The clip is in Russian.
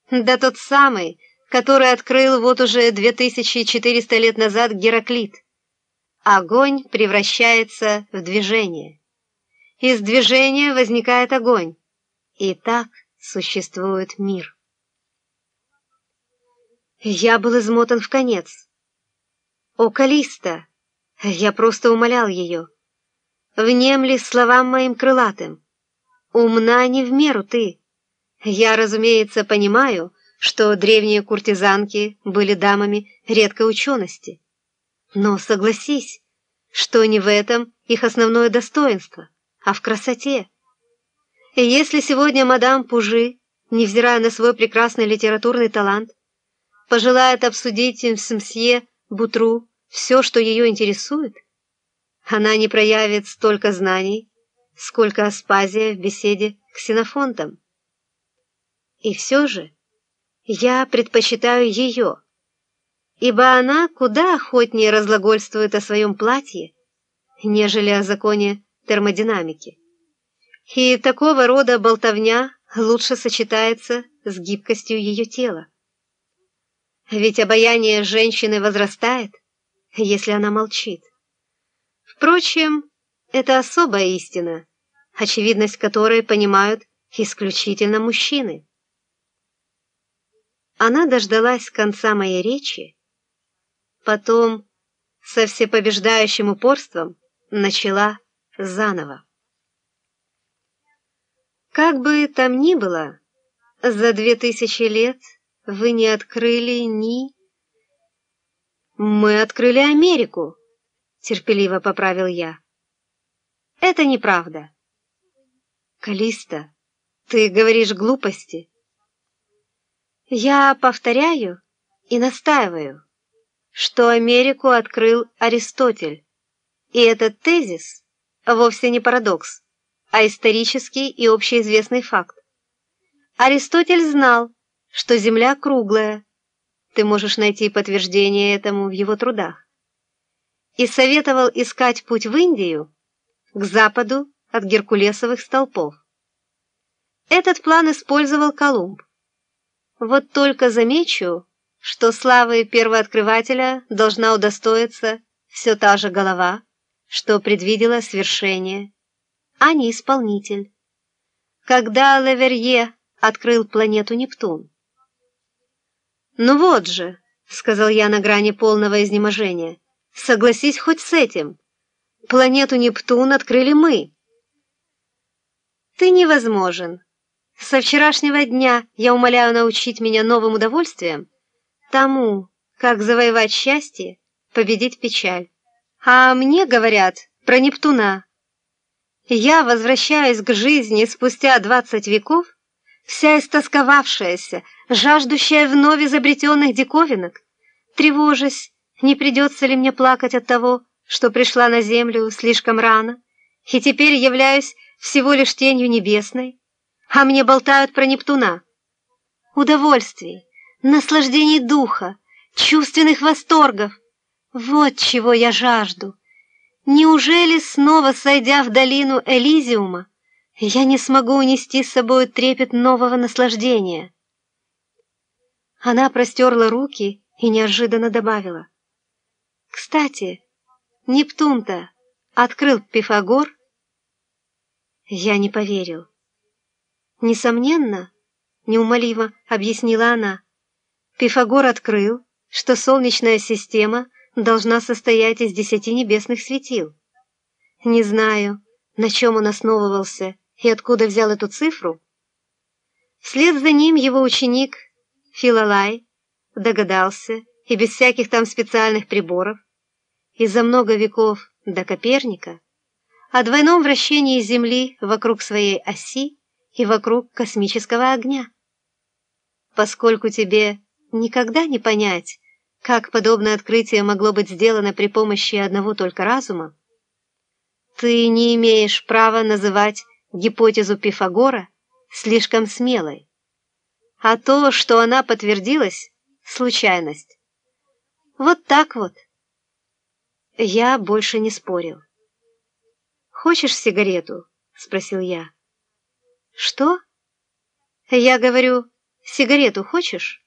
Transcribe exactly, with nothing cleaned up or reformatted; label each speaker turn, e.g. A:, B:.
A: Да тот самый, который открыл вот уже две тысячи четыреста лет назад Гераклит. Огонь превращается в движение. Из движения возникает огонь. И так существует мир. Я был измотан вконец. О, Калиста! Я просто умолял ее. Внемли словам моим крылатым. Умна не в меру ты. Я, разумеется, понимаю, что древние куртизанки были дамами редкой учености. Но согласись, что не в этом их основное достоинство, а в красоте. И если сегодня мадам Пужи, невзирая на свой прекрасный литературный талант, пожелает обсудить с мсье Бутру все, что ее интересует, она не проявит столько знаний, сколько Аспазия в беседе с Ксенофонтом. И все же я предпочитаю ее, ибо она куда охотнее разглагольствует о своем платье, нежели о законе термодинамики. И такого рода болтовня лучше сочетается с гибкостью ее тела. Ведь обаяние женщины возрастает, если она молчит. Впрочем, это особая истина, очевидность которой понимают исключительно мужчины. Она дождалась конца моей речи, потом со всепобеждающим упорством начала заново. Как бы там ни было, за две тысячи лет вы не открыли ни... Мы открыли Америку, терпеливо поправил я. Это неправда. Калиста, ты говоришь глупости. Я повторяю и настаиваю, что Америку открыл Аристотель, и этот тезис вовсе не парадокс, а исторический и общеизвестный факт. Аристотель знал, что Земля круглая, ты можешь найти подтверждение этому в его трудах, и советовал искать путь в Индию к западу от Геркулесовых столпов. Этот план использовал Колумб. Вот только замечу, что славы первооткрывателя должна удостоиться все та же голова, что предвидела свершение, а не исполнитель. Когда Леверье открыл планету Нептун. «Ну вот же», — сказал я на грани полного изнеможения, — «согласись хоть с этим. Планету Нептун открыли мы». «Ты невозможен. Со вчерашнего дня я умоляю научить меня новым удовольствиям, тому, как завоевать счастье, победить печаль. А мне говорят про Нептуна. Я возвращаюсь к жизни спустя двадцать веков, вся истосковавшаяся, жаждущая вновь изобретенных диковинок, тревожась, не придется ли мне плакать от того, что пришла на землю слишком рано, и теперь являюсь всего лишь тенью небесной, а мне болтают про Нептуна. Удовольствий, наслаждений духа, чувственных восторгов — вот чего я жажду. Неужели, снова сойдя в долину Элизиума, я не смогу унести с собой трепет нового наслаждения? Она простерла руки и неожиданно добавила. «Кстати, Нептун-то открыл Пифагор?» Я не поверил. «Несомненно, — неумолимо объяснила она, — Пифагор открыл, что Солнечная система должна состоять из десяти небесных светил. Не знаю, на чем он основывался и откуда взял эту цифру. Вслед за ним его ученик Филолай догадался, и без всяких там специальных приборов, и за много веков до Коперника, о двойном вращении Земли вокруг своей оси и вокруг космического огня. Поскольку тебе никогда не понять, как подобное открытие могло быть сделано при помощи одного только разума, ты не имеешь права называть гипотезу Пифагора слишком смелой. А то, что она подтвердилась, — случайность. Вот так вот. Я больше не спорил. «Хочешь сигарету?» — спросил я. «Что?» «Я говорю, Сигарету хочешь?